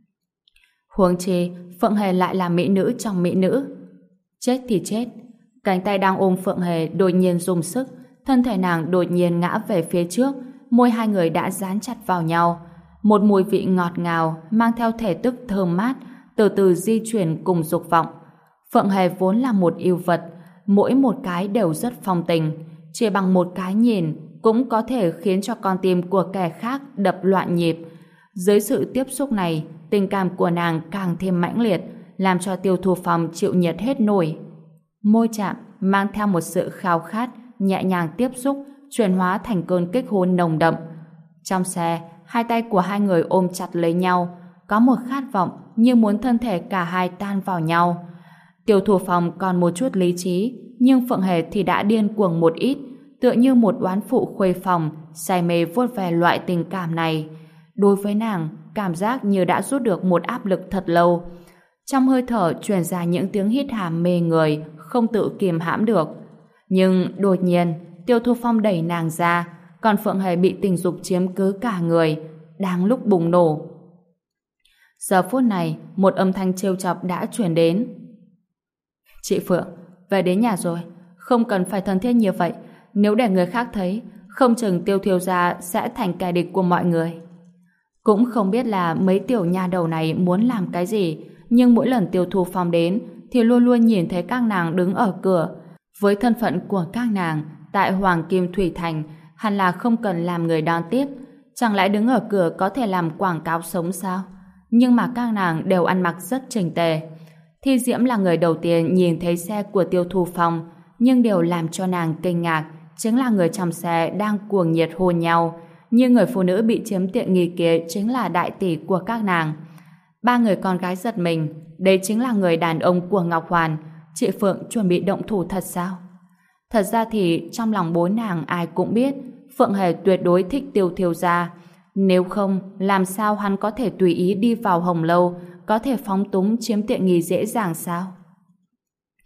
Huống chi, Phượng Hề lại là mỹ nữ trong mỹ nữ. Chết thì chết. Cánh tay đang ôm Phượng Hề đột nhiên dùng sức, thân thể nàng đột nhiên ngã về phía trước, môi hai người đã dán chặt vào nhau. Một mùi vị ngọt ngào mang theo thể tức thơm mát từ từ di chuyển cùng dục vọng. Phượng Hề vốn là một yêu vật, mỗi một cái đều rất phong tình, chỉ bằng một cái nhìn cũng có thể khiến cho con tim của kẻ khác đập loạn nhịp. Dưới sự tiếp xúc này, tình cảm của nàng càng thêm mãnh liệt, làm cho Tiêu Thu Phong chịu nhiệt hết nổi. Môi chạm mang theo một sự khao khát, nhẹ nhàng tiếp xúc, chuyển hóa thành cơn kích hôn nồng đậm. Trong xe, hai tay của hai người ôm chặt lấy nhau, có một khát vọng như muốn thân thể cả hai tan vào nhau. Tiêu Thu Phong còn một chút lý trí, nhưng Phượng Hề thì đã điên cuồng một ít, tựa như một oán phụ khuê phòng, say mê vuốt ve loại tình cảm này. Đối với nàng, cảm giác như đã rút được một áp lực thật lâu. Trong hơi thở truyền ra những tiếng hít hà mê người, không tự kiềm hãm được. Nhưng đột nhiên, Tiêu Thu Phong đẩy nàng ra, còn Phượng Hề bị tình dục chiếm cứ cả người, đang lúc bùng nổ. Giờ phút này, một âm thanh trêu chọc đã truyền đến. Chị Phượng, về đến nhà rồi, không cần phải thân thiết như vậy, nếu để người khác thấy, không chừng Tiêu thiếu gia sẽ thành kẻ địch của mọi người. Cũng không biết là mấy tiểu nha đầu này muốn làm cái gì, nhưng mỗi lần Tiêu Thu Phong đến thì luôn luôn nhìn thấy các nàng đứng ở cửa. Với thân phận của các nàng tại Hoàng Kim Thủy Thành, hẳn là không cần làm người đón tiếp, chẳng lẽ đứng ở cửa có thể làm quảng cáo sống sao? Nhưng mà các nàng đều ăn mặc rất chỉnh tề. Thi Diễm là người đầu tiên nhìn thấy xe của Tiêu Thu Phong, nhưng điều làm cho nàng kinh ngạc chính là người trong xe đang cuồng nhiệt hôn nhau, như người phụ nữ bị chiếm tiện nghi kia chính là đại tỷ của các nàng. Ba người con gái giật mình, đây chính là người đàn ông của Ngọc Hoàn. Chị Phượng chuẩn bị động thủ thật sao? Thật ra thì trong lòng bốn nàng ai cũng biết Phượng Hề tuyệt đối thích Tiêu thiếu gia. Nếu không, làm sao hắn có thể tùy ý đi vào Hồng Lâu, có thể phóng túng chiếm tiện nghi dễ dàng sao?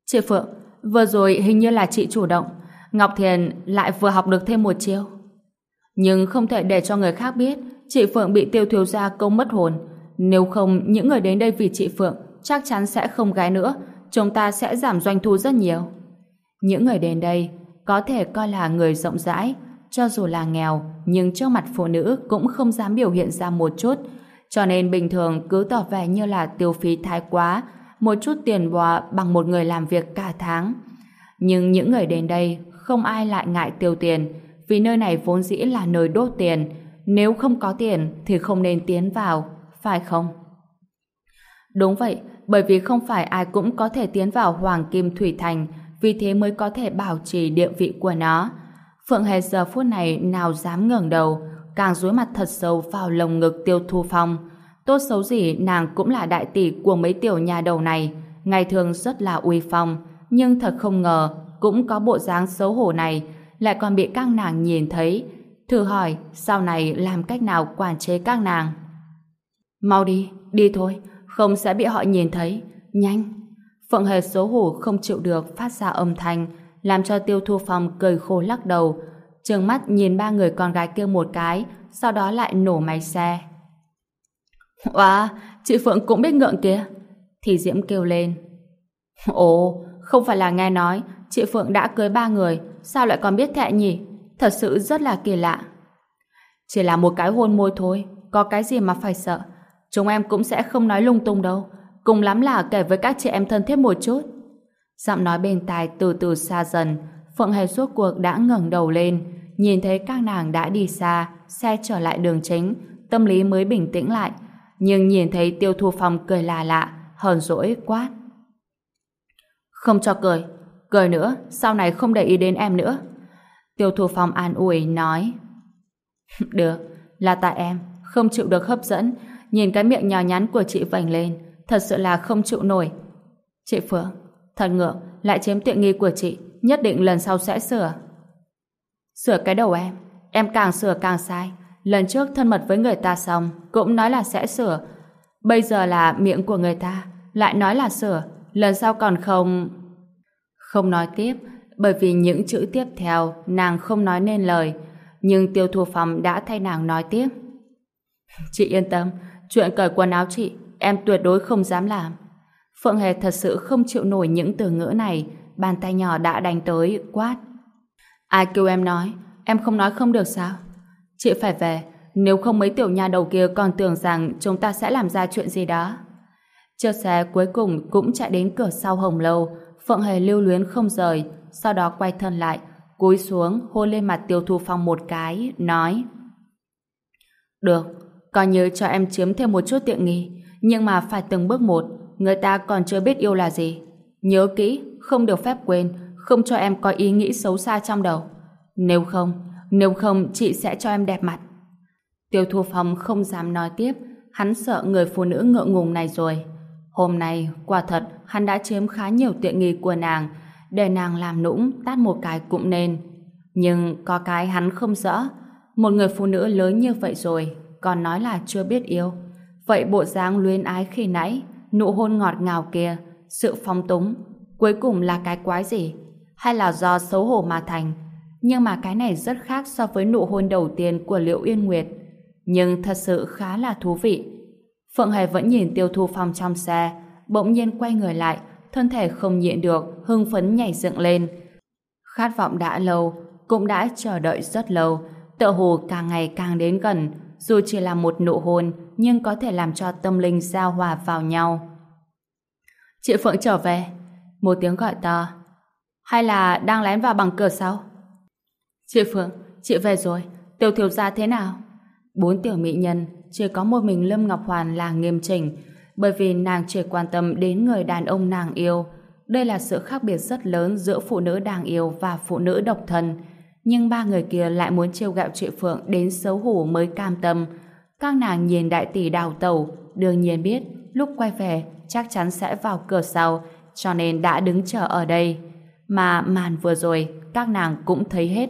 Chị Phượng, vừa rồi hình như là chị chủ động. Ngọc Thiền lại vừa học được thêm một chiêu. Nhưng không thể để cho người khác biết chị Phượng bị Tiêu thiếu gia công mất hồn. Nếu không, những người đến đây vì chị Phượng chắc chắn sẽ không ghé nữa. Chúng ta sẽ giảm doanh thu rất nhiều. Những người đến đây có thể coi là người rộng rãi, cho dù là nghèo, nhưng trước mặt phụ nữ cũng không dám biểu hiện ra một chút. Cho nên bình thường cứ tỏ vẻ như là tiêu phí thái quá, một chút tiền bò bằng một người làm việc cả tháng. Nhưng những người đến đây không ai lại ngại tiêu tiền, vì nơi này vốn dĩ là nơi đốt tiền. Nếu không có tiền thì không nên tiến vào, phải không? Đúng vậy, bởi vì không phải ai cũng có thể tiến vào Hoàng Kim Thủy Thành, vì thế mới có thể bảo trì địa vị của nó. Phượng Hề giờ phút này nào dám ngẩng đầu, càng dúi mặt thật sâu vào lồng ngực Tiêu Thu Phong. Tốt xấu gì nàng cũng là đại tỷ của mấy tiểu nhà đầu này, ngày thường rất là uy phong, nhưng thật không ngờ cũng có bộ dáng xấu hổ này, lại còn bị các nàng nhìn thấy. Thử hỏi sau này làm cách nào quản chế các nàng? Mau đi, đi thôi, không sẽ bị họ nhìn thấy. Nhanh! Phượng Hề xấu hổ không chịu được phát ra âm thanh, làm cho Tiêu Thu Phong cười khổ lắc đầu, trừng mắt nhìn ba người con gái kia một cái, sau đó lại nổ máy xe. Wow, chị Phượng cũng biết ngượng kìa. Thì Diễm kêu lên. Ồ, không phải là nghe nói chị Phượng đã cưới 3 người, sao lại còn biết thẹn nhỉ? Thật sự rất là kỳ lạ. Chỉ là một cái hôn môi thôi, có cái gì mà phải sợ. Chúng em cũng sẽ không nói lung tung đâu, cùng lắm là kể với các chị em thân thiết một chút. Giọng nói bên tai từ từ xa dần. Phượng Hề suốt cuộc đã ngẩng đầu lên, nhìn thấy các nàng đã đi xa, xe trở lại đường chính, tâm lý mới bình tĩnh lại. Nhưng nhìn thấy Tiêu Thu Phong cười là lạ, hờn dỗi quát. Không cho cười, cười nữa, sau này không để ý đến em nữa. Tiêu Thu Phong an ủi nói. Được, là tại em không chịu được hấp dẫn, nhìn cái miệng nhỏ nhắn của chị vành lên, thật sự là không chịu nổi. Chị Phượng, thật ngượng, lại chiếm tiện nghi của chị, nhất định lần sau sẽ sửa. Sửa cái đầu em càng sửa càng sai. Lần trước thân mật với người ta xong, cũng nói là sẽ sửa. Bây giờ là miệng của người ta, lại nói là sửa, lần sau còn không... Không nói tiếp, bởi vì những chữ tiếp theo nàng không nói nên lời, nhưng Tiêu Thu Phong đã thay nàng nói tiếp. Chị yên tâm, chuyện cởi quần áo chị, em tuyệt đối không dám làm. Phượng Hề thật sự không chịu nổi những từ ngữ này, bàn tay nhỏ đã đánh tới, quát. Ai kêu em nói, em không nói không được sao? Chị phải về, nếu không mấy tiểu nha đầu kia còn tưởng rằng chúng ta sẽ làm ra chuyện gì đó. Chiếc xe cuối cùng cũng chạy đến cửa sau hồng lâu. Phượng Hề lưu luyến không rời, sau đó quay thân lại, cúi xuống hôn lên mặt Tiêu Thu Phong một cái, nói. Được, coi như cho em chiếm thêm một chút tiện nghi, nhưng mà phải từng bước một, người ta còn chưa biết yêu là gì. Nhớ kỹ, không được phép quên, không cho em có ý nghĩ xấu xa trong đầu. Nếu không chị sẽ cho em đẹp mặt. Tiêu Thu Phong không dám nói tiếp, hắn sợ người phụ nữ ngượng ngùng này rồi. Hôm nay, quả thật, hắn đã chiếm khá nhiều tiện nghi của nàng, để nàng làm nũng, tát một cái cũng nên. Nhưng có cái hắn không rõ, một người phụ nữ lớn như vậy rồi, còn nói là chưa biết yêu. Vậy bộ dáng luyến ái khi nãy, nụ hôn ngọt ngào kia, sự phóng túng, cuối cùng là cái quái gì? Hay là do xấu hổ mà thành? Nhưng mà cái này rất khác so với nụ hôn đầu tiên của Liễu Yên Nguyệt. Nhưng thật sự khá là thú vị. Phượng Hề vẫn nhìn Tiêu Thu Phong trong xe, bỗng nhiên quay người lại, thân thể không nhịn được, hưng phấn nhảy dựng lên. Khát vọng đã lâu, cũng đã chờ đợi rất lâu, tựa hồ càng ngày càng đến gần, dù chỉ là một nụ hôn, nhưng có thể làm cho tâm linh giao hòa vào nhau. Chị Phượng trở về. Một tiếng gọi to. Hay là đang lén vào bằng cửa sau? Chị Phượng, chị về rồi, Tiêu thiếu gia thế nào? 4 tiểu mỹ nhân, chỉ có một mình Lâm Ngọc Hoàn là nghiêm chỉnh, bởi vì nàng chỉ quan tâm đến người đàn ông nàng yêu. Đây là sự khác biệt rất lớn giữa phụ nữ đang yêu và phụ nữ độc thân. Nhưng 3 người kia lại muốn trêu ghẹo chị Phượng đến xấu hổ mới cam tâm. Các nàng nhìn đại tỷ đào tẩu, đương nhiên biết lúc quay về chắc chắn sẽ vào cửa sau, cho nên đã đứng chờ ở đây. Mà màn vừa rồi các nàng cũng thấy hết.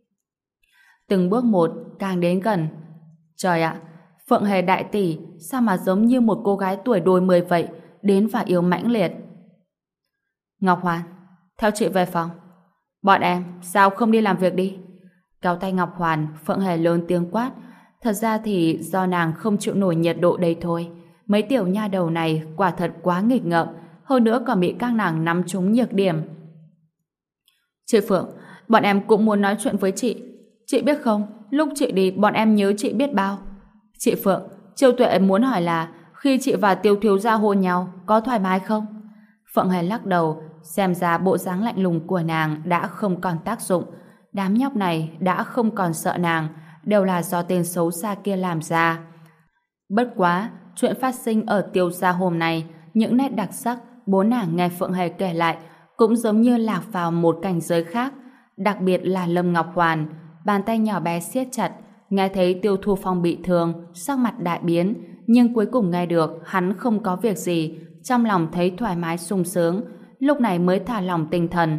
Từng bước một càng đến gần. Trời ạ, Phượng Hề đại tỷ sao mà giống như một cô gái tuổi đôi 10 vậy, đến và yêu mãnh liệt. Ngọc Hoàn, theo chị về phòng. Bọn em, sao không đi làm việc đi? Kéo tay Ngọc Hoàn, Phượng Hề lớn tiếng quát. Thật ra thì do nàng không chịu nổi nhiệt độ đây thôi. Mấy tiểu nha đầu này quả thật quá nghịch ngợm, hơn nữa còn bị các nàng nắm trúng nhược điểm. Chị Phượng, bọn em cũng muốn nói chuyện với chị. Chị biết không, lúc chị đi bọn em nhớ chị biết bao. Chị Phượng, Chiêu Tuệ muốn hỏi là khi chị và Tiêu thiếu gia hôn nhau có thoải mái không? Phượng Hề lắc đầu, xem ra bộ dáng lạnh lùng của nàng đã không còn tác dụng. Đám nhóc này đã không còn sợ nàng, đều là do tên xấu xa kia làm ra. Bất quá, chuyện phát sinh ở Tiêu gia hôm nay, những nét đặc sắc bố nàng nghe Phượng Hề kể lại cũng giống như lạc vào một cảnh giới khác. Đặc biệt là Lâm Ngọc Hoàn, bàn tay nhỏ bé siết chặt, nghe thấy Tiêu Thu Phong bị thương, sắc mặt đại biến, nhưng cuối cùng nghe được hắn không có việc gì, trong lòng thấy thoải mái sung sướng, lúc này mới thả lỏng tinh thần.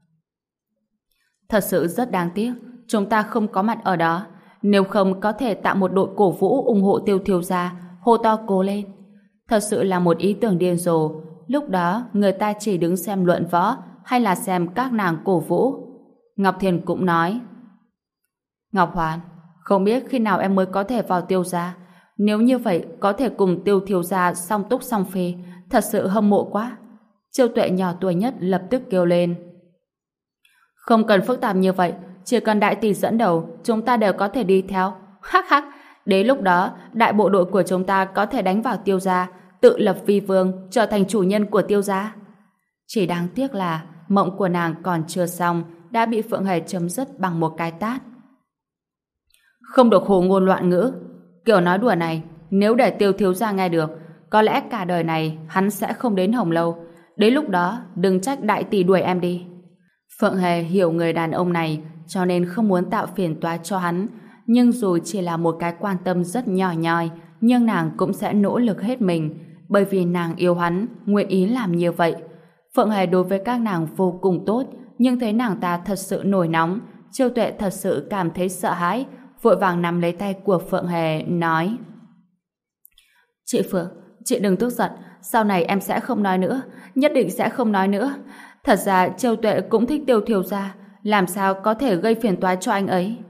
Thật sự rất đáng tiếc, chúng ta không có mặt ở đó, nếu không có thể tạo một đội cổ vũ ủng hộ Tiêu thiếu gia, hô to cố lên. Thật sự là một ý tưởng điên rồ, lúc đó người ta chỉ đứng xem luận võ hay là xem các nàng cổ vũ. Ngọc Thiền cũng nói, Ngọc Hoàn, không biết khi nào em mới có thể vào Tiêu gia, nếu như vậy có thể cùng Tiêu thiếu gia song túc song phi, thật sự hâm mộ quá. Chiêu Tuệ nhỏ tuổi nhất lập tức kêu lên, không cần phức tạp như vậy, chỉ cần đại tỷ dẫn đầu, chúng ta đều có thể đi theo. Hắc hắc, đến lúc đó, đại bộ đội của chúng ta có thể đánh vào Tiêu gia, tự lập vi vương, trở thành chủ nhân của Tiêu gia. Chỉ đáng tiếc là mộng của nàng còn chưa xong, đã bị Phượng Hề chấm dứt bằng một cái tát. Không được hồ ngôn loạn ngữ. Kiểu nói đùa này, nếu để Tiêu thiếu gia nghe được, có lẽ cả đời này hắn sẽ không đến Hồng Lâu. Đến lúc đó, đừng trách đại tỷ đuổi em đi. Phượng Hề hiểu người đàn ông này, cho nên không muốn tạo phiền toái cho hắn. Nhưng dù chỉ là một cái quan tâm rất nhỏ nhoi, nhưng nàng cũng sẽ nỗ lực hết mình, bởi vì nàng yêu hắn, nguyện ý làm như vậy. Phượng Hề đối với các nàng vô cùng tốt, nhưng thấy nàng ta thật sự nổi nóng, Chiêu Tuệ thật sự cảm thấy sợ hãi, vội vàng nắm lấy tay của Phượng Hề, nói, chị Phượng, chị đừng tức giận, sau này em sẽ không nói nữa, nhất định sẽ không nói nữa. Thật ra Chiêu Tuệ cũng thích Tiêu thiếu gia, làm sao có thể gây phiền toái cho anh ấy.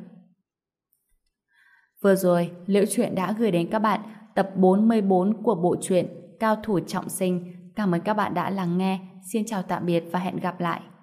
Vừa rồi, Liễu Chuyện đã gửi đến các bạn tập 44 của bộ truyện Cao thủ trọng sinh. Cảm ơn các bạn đã lắng nghe. Xin chào tạm biệt và hẹn gặp lại.